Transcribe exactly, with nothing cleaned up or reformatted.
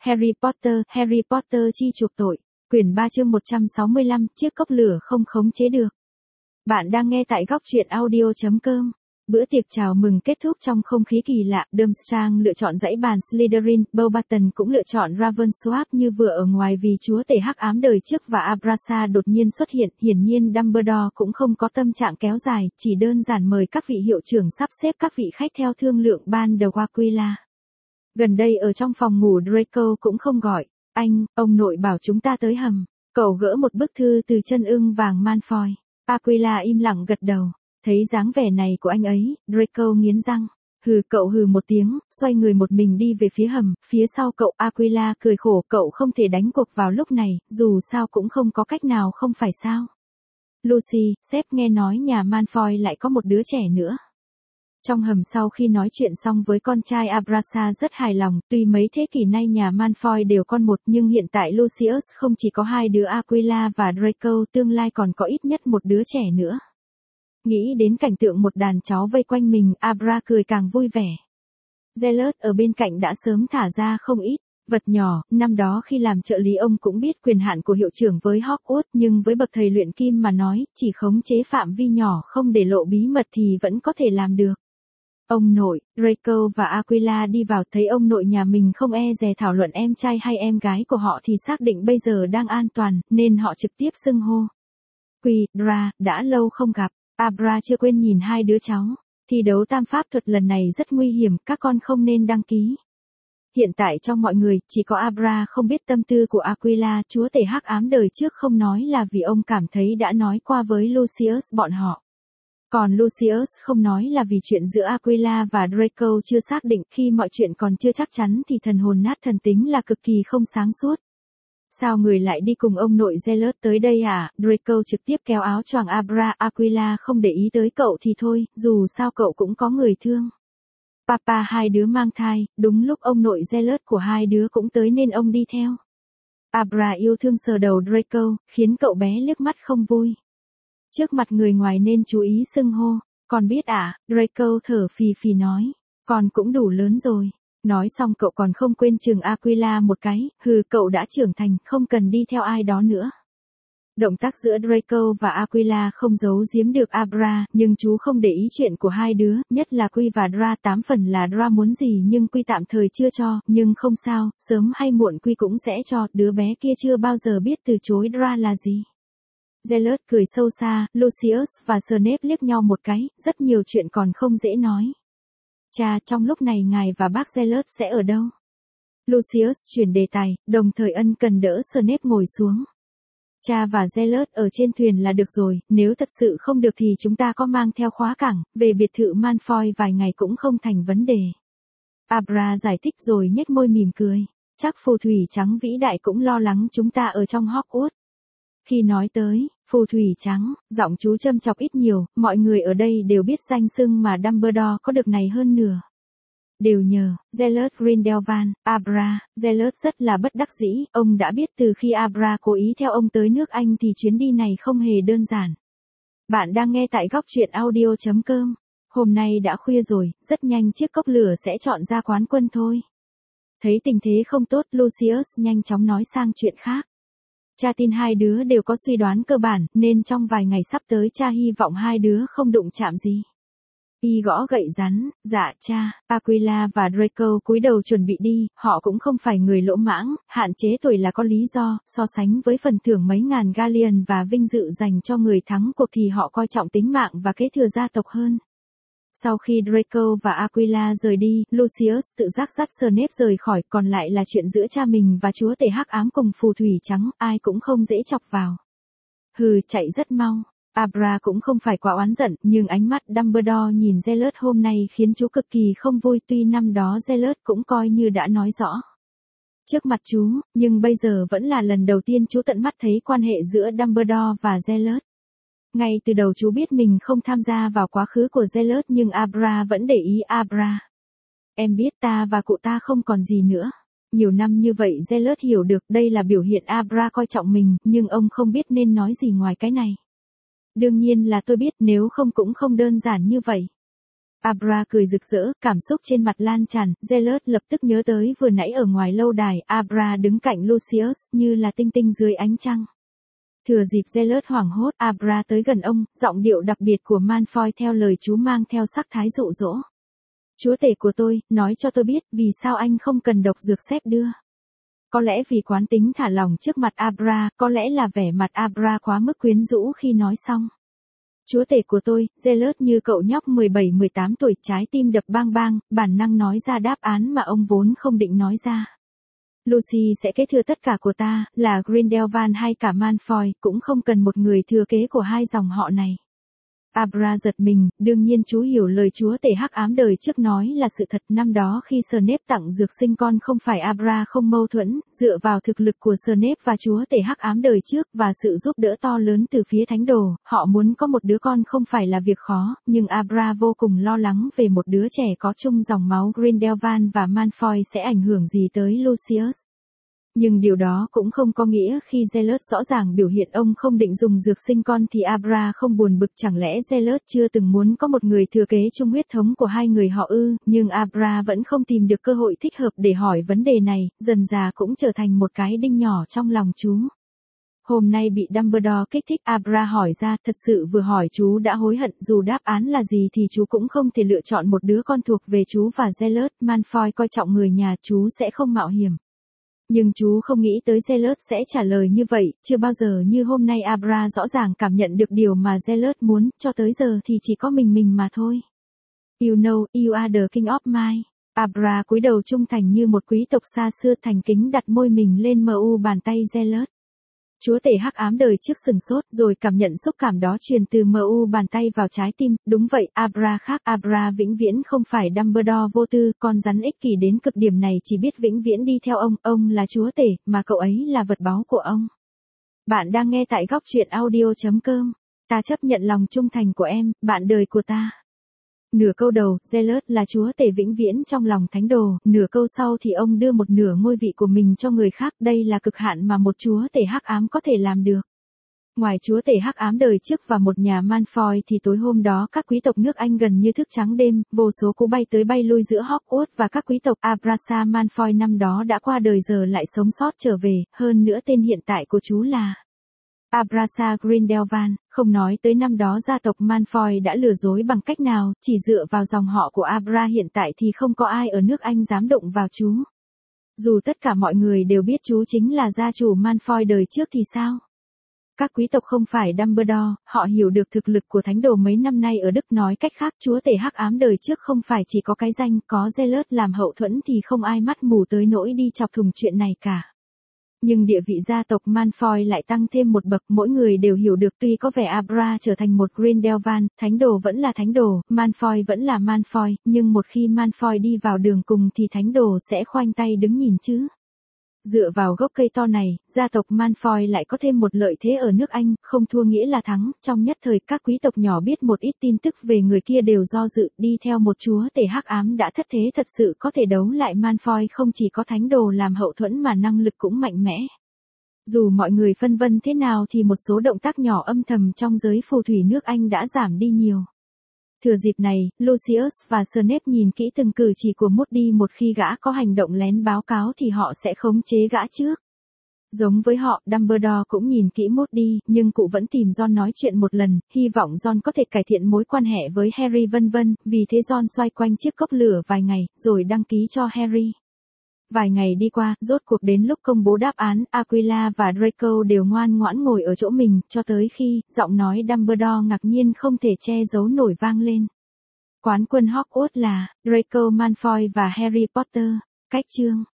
Harry Potter, Harry Potter chi chuộc tội. Quyển ba chương một trăm sáu mươi lăm, chiếc cốc lửa không khống chế được. Bạn đang nghe tại góc truyện audio chấm com. Bữa tiệc chào mừng kết thúc trong không khí kỳ lạ, Durmstrang lựa chọn dãy bàn Slytherin, Beauxbaton cũng lựa chọn Ravensworth như vừa ở ngoài vì chúa tể hắc ám đời trước và Abrasa đột nhiên xuất hiện, hiển nhiên Dumbledore cũng không có tâm trạng kéo dài, chỉ đơn giản mời các vị hiệu trưởng sắp xếp các vị khách theo thương lượng ban đầu Aquila. Gần đây ở trong phòng ngủ Draco cũng không gọi, anh, ông nội bảo chúng ta tới hầm, cậu gỡ một bức thư từ chân ưng vàng Malfoy. Aquila im lặng gật đầu. Thấy dáng vẻ này của anh ấy, Draco nghiến răng. Hừ, cậu hừ một tiếng, xoay người một mình đi về phía hầm, phía sau cậu Aquila cười khổ, cậu không thể đánh cuộc vào lúc này, dù sao cũng không có cách nào không phải sao. Lucy, sếp nghe nói nhà Malfoy lại có một đứa trẻ nữa. Trong hầm sau khi nói chuyện xong với con trai Abrasa rất hài lòng, tuy mấy thế kỷ nay nhà Malfoy đều con một nhưng hiện tại Lucius không chỉ có hai đứa Aquila và Draco, tương lai còn có ít nhất một đứa trẻ nữa. Nghĩ đến cảnh tượng một đàn chó vây quanh mình, Abra cười càng vui vẻ. Zealot ở bên cạnh đã sớm thả ra không ít vật nhỏ, năm đó khi làm trợ lý ông cũng biết quyền hạn của hiệu trưởng với Hogwarts, nhưng với bậc thầy luyện kim mà nói, chỉ khống chế phạm vi nhỏ không để lộ bí mật thì vẫn có thể làm được. Ông nội, Draco và Aquila đi vào, thấy ông nội nhà mình không e dè thảo luận em trai hay em gái của họ thì xác định bây giờ đang an toàn, nên họ trực tiếp xưng hô. Quy, Dra, đã lâu không gặp. Abra chưa quên nhìn hai đứa cháu. Thi đấu tam pháp thuật lần này rất nguy hiểm, các con không nên đăng ký. Hiện tại trong mọi người, chỉ có Abra không biết tâm tư của Aquila, chúa tể hắc ám đời trước không nói là vì ông cảm thấy đã nói qua với Lucius bọn họ. Còn Lucius không nói là vì chuyện giữa Aquila và Draco chưa xác định, khi mọi chuyện còn chưa chắc chắn thì thần hồn nát thần tính là cực kỳ không sáng suốt. Sao người lại đi cùng ông nội Zealot tới đây à? Draco trực tiếp kéo áo choàng Abra. Aquila không để ý tới cậu thì thôi, dù sao cậu cũng có người thương. Papa hai đứa mang thai, đúng lúc ông nội Zealot của hai đứa cũng tới nên ông đi theo. Abra yêu thương sờ đầu Draco, khiến cậu bé liếc mắt không vui. Trước mặt người ngoài nên chú ý xưng hô. Con biết à? Draco thở phì phì nói. Con cũng đủ lớn rồi. Nói xong cậu còn không quên chừng Aquila một cái, hừ, cậu đã trưởng thành, không cần đi theo ai đó nữa. Động tác giữa Draco và Aquila không giấu giếm được Abra, nhưng chú không để ý chuyện của hai đứa, nhất là Quy và Dra. Tám phần là Dra muốn gì nhưng Quy tạm thời chưa cho, nhưng không sao, sớm hay muộn Quy cũng sẽ cho, đứa bé kia chưa bao giờ biết từ chối Dra là gì. Zealot cười sâu xa, Lucius và Snape liếc nhau một cái, rất nhiều chuyện còn không dễ nói. Cha, trong lúc này ngài và bác Zealot sẽ ở đâu? Lucius chuyển đề tài, đồng thời ân cần đỡ Snape ngồi xuống. Cha và Zealot ở trên thuyền là được rồi, nếu thật sự không được thì chúng ta có mang theo khóa cảng, về biệt thự Malfoy vài ngày cũng không thành vấn đề. Abra giải thích rồi nhếch môi mỉm cười. Chắc phù thủy trắng vĩ đại cũng lo lắng chúng ta ở trong Hogwarts. Khi nói tới phù thủy trắng, giọng chú châm chọc ít nhiều, mọi người ở đây đều biết danh xưng mà Dumbledore có được này hơn nửa. Đều nhờ Zealot Grindelwald, Abra. Zealot rất là bất đắc dĩ, ông đã biết từ khi Abra cố ý theo ông tới nước Anh thì chuyến đi này không hề đơn giản. Bạn đang nghe tại góc truyện audio chấm com. Hôm nay đã khuya rồi, rất nhanh chiếc cốc lửa sẽ chọn ra quán quân thôi. Thấy tình thế không tốt, Lucius nhanh chóng nói sang chuyện khác. Cha tin hai đứa đều có suy đoán cơ bản, nên trong vài ngày sắp tới cha hy vọng hai đứa không đụng chạm gì. Y gõ gậy rắn, dạ cha. Aquila và Draco cúi đầu chuẩn bị đi, họ cũng không phải người lỗ mãng, hạn chế tuổi là có lý do, so sánh với phần thưởng mấy ngàn galleon và vinh dự dành cho người thắng cuộc thì họ coi trọng tính mạng và kế thừa gia tộc hơn. Sau khi Draco và Aquila rời đi, Lucius tự giác dắt Snape rời khỏi, còn lại là chuyện giữa cha mình và chúa tể hắc ám cùng phù thủy trắng, ai cũng không dễ chọc vào. Hừ, chạy rất mau. Abra cũng không phải quá oán giận, nhưng ánh mắt Dumbledore nhìn Zealot hôm nay khiến chú cực kỳ không vui, tuy năm đó Zealot cũng coi như đã nói rõ trước mặt chú, nhưng bây giờ vẫn là lần đầu tiên chú tận mắt thấy quan hệ giữa Dumbledore và Zealot. Ngay từ đầu chú biết mình không tham gia vào quá khứ của Zealot nhưng Abra vẫn để ý. Abra, em biết ta và cụ ta không còn gì nữa. Nhiều năm như vậy Zealot hiểu được đây là biểu hiện Abra coi trọng mình, nhưng ông không biết nên nói gì ngoài cái này. Đương nhiên là tôi biết, nếu không cũng không đơn giản như vậy. Abra cười rực rỡ, cảm xúc trên mặt lan tràn, Zealot lập tức nhớ tới vừa nãy ở ngoài lâu đài, Abra đứng cạnh Lucius, như là tinh tinh dưới ánh trăng. Thừa dịp Zealot hoảng hốt, Abra tới gần ông, giọng điệu đặc biệt của Malfoy theo lời chú mang theo sắc thái dụ dỗ. Chúa tể của tôi, nói cho tôi biết, vì sao anh không cần độc dược xếp đưa. Có lẽ vì quán tính thả lỏng trước mặt Abra, có lẽ là vẻ mặt Abra quá mức quyến rũ khi nói xong. Chúa tể của tôi, Zealot như cậu nhóc mười bảy mười tám tuổi, trái tim đập bang bang, bản năng nói ra đáp án mà ông vốn không định nói ra. Lucy sẽ kế thừa tất cả của ta, là Grindelwald hay cả Malfoy, cũng không cần một người thừa kế của hai dòng họ này. Abra giật mình, đương nhiên chú hiểu lời chúa tể hắc ám đời trước nói là sự thật. Năm đó khi Snape tặng dược sinh con không phải Abra không mâu thuẫn, dựa vào thực lực của Snape và chúa tể hắc ám đời trước và sự giúp đỡ to lớn từ phía thánh đồ, họ muốn có một đứa con không phải là việc khó, nhưng Abra vô cùng lo lắng về một đứa trẻ có chung dòng máu Grindelwald và Malfoy sẽ ảnh hưởng gì tới Lucius. Nhưng điều đó cũng không có nghĩa khi Zealot rõ ràng biểu hiện ông không định dùng dược sinh con thì Abra không buồn bực, chẳng lẽ Zealot chưa từng muốn có một người thừa kế chung huyết thống của hai người họ ư, nhưng Abra vẫn không tìm được cơ hội thích hợp để hỏi vấn đề này, dần dà cũng trở thành một cái đinh nhỏ trong lòng chú. Hôm nay bị Dumbledore kích thích, Abra hỏi ra, thật sự vừa hỏi chú đã hối hận, dù đáp án là gì thì chú cũng không thể lựa chọn một đứa con thuộc về chú và Zealot. Malfoy coi trọng người nhà, chú sẽ không mạo hiểm. Nhưng chú không nghĩ tới Zealot sẽ trả lời như vậy, chưa bao giờ như hôm nay Abra rõ ràng cảm nhận được điều mà Zealot muốn, cho tới giờ thì chỉ có mình mình mà thôi. You know, you are the king of my. Abra cúi đầu trung thành như một quý tộc xa xưa, thành kính đặt môi mình lên mu bàn tay Zealot. Chúa tể hắc ám đời trước sừng sốt rồi cảm nhận xúc cảm đó truyền từ mu bàn tay vào trái tim, đúng vậy, Abra khác, Abra vĩnh viễn không phải Dumbledore vô tư, con rắn ích kỷ đến cực điểm này chỉ biết vĩnh viễn đi theo ông, ông là chúa tể, mà cậu ấy là vật báu của ông. Bạn đang nghe tại góc truyện audio chấm com. Ta chấp nhận lòng trung thành của em, bạn đời của ta. Nửa câu đầu, Zealot là chúa tể vĩnh viễn trong lòng thánh đồ, nửa câu sau thì ông đưa một nửa ngôi vị của mình cho người khác, đây là cực hạn mà một chúa tể hắc ám có thể làm được. Ngoài chúa tể hắc ám đời trước và một nhà Malfoy thì tối hôm đó các quý tộc nước Anh gần như thức trắng đêm, vô số cú bay tới bay lui giữa Hogwarts và các quý tộc. Abrasa Malfoy năm đó đã qua đời giờ lại sống sót trở về, hơn nữa tên hiện tại của chú là Abrasa Grindelwald, không nói tới năm đó gia tộc Malfoy đã lừa dối bằng cách nào, chỉ dựa vào dòng họ của Abra hiện tại thì không có ai ở nước Anh dám động vào chú. Dù tất cả mọi người đều biết chú chính là gia chủ Malfoy đời trước thì sao? Các quý tộc không phải Dumbledore, họ hiểu được thực lực của thánh đồ mấy năm nay ở Đức, nói cách khác chúa tể hắc ám đời trước không phải chỉ có cái danh, có Zealot làm hậu thuẫn thì không ai mắt mù tới nỗi đi chọc thùng chuyện này cả. Nhưng địa vị gia tộc Malfoy lại tăng thêm một bậc, mỗi người đều hiểu được tuy có vẻ Abra trở thành một Grindelwald, thánh đồ vẫn là thánh đồ, Malfoy vẫn là Malfoy, nhưng một khi Malfoy đi vào đường cùng thì thánh đồ sẽ khoanh tay đứng nhìn chứ. Dựa vào gốc cây to này, gia tộc Malfoy lại có thêm một lợi thế ở nước Anh, không thua nghĩa là thắng, trong nhất thời các quý tộc nhỏ biết một ít tin tức về người kia đều do dự, đi theo một chúa tể hắc ám đã thất thế thật sự có thể đấu lại Malfoy, không chỉ có thánh đồ làm hậu thuẫn mà năng lực cũng mạnh mẽ. Dù mọi người phân vân thế nào thì một số động tác nhỏ âm thầm trong giới phù thủy nước Anh đã giảm đi nhiều. Thừa dịp này, Lucius và Snape nhìn kỹ từng cử chỉ của Moody, một khi gã có hành động lén báo cáo thì họ sẽ khống chế gã trước. Giống với họ, Dumbledore cũng nhìn kỹ Moody, nhưng cụ vẫn tìm Ron nói chuyện một lần, hy vọng Ron có thể cải thiện mối quan hệ với Harry vân vân, vì thế Ron xoay quanh chiếc cốc lửa vài ngày, rồi đăng ký cho Harry. Vài ngày đi qua, rốt cuộc đến lúc công bố đáp án, Aquila và Draco đều ngoan ngoãn ngồi ở chỗ mình, cho tới khi, giọng nói Dumbledore ngạc nhiên không thể che giấu nổi vang lên. Quán quân Hogwarts là Draco Malfoy và Harry Potter. Cách chương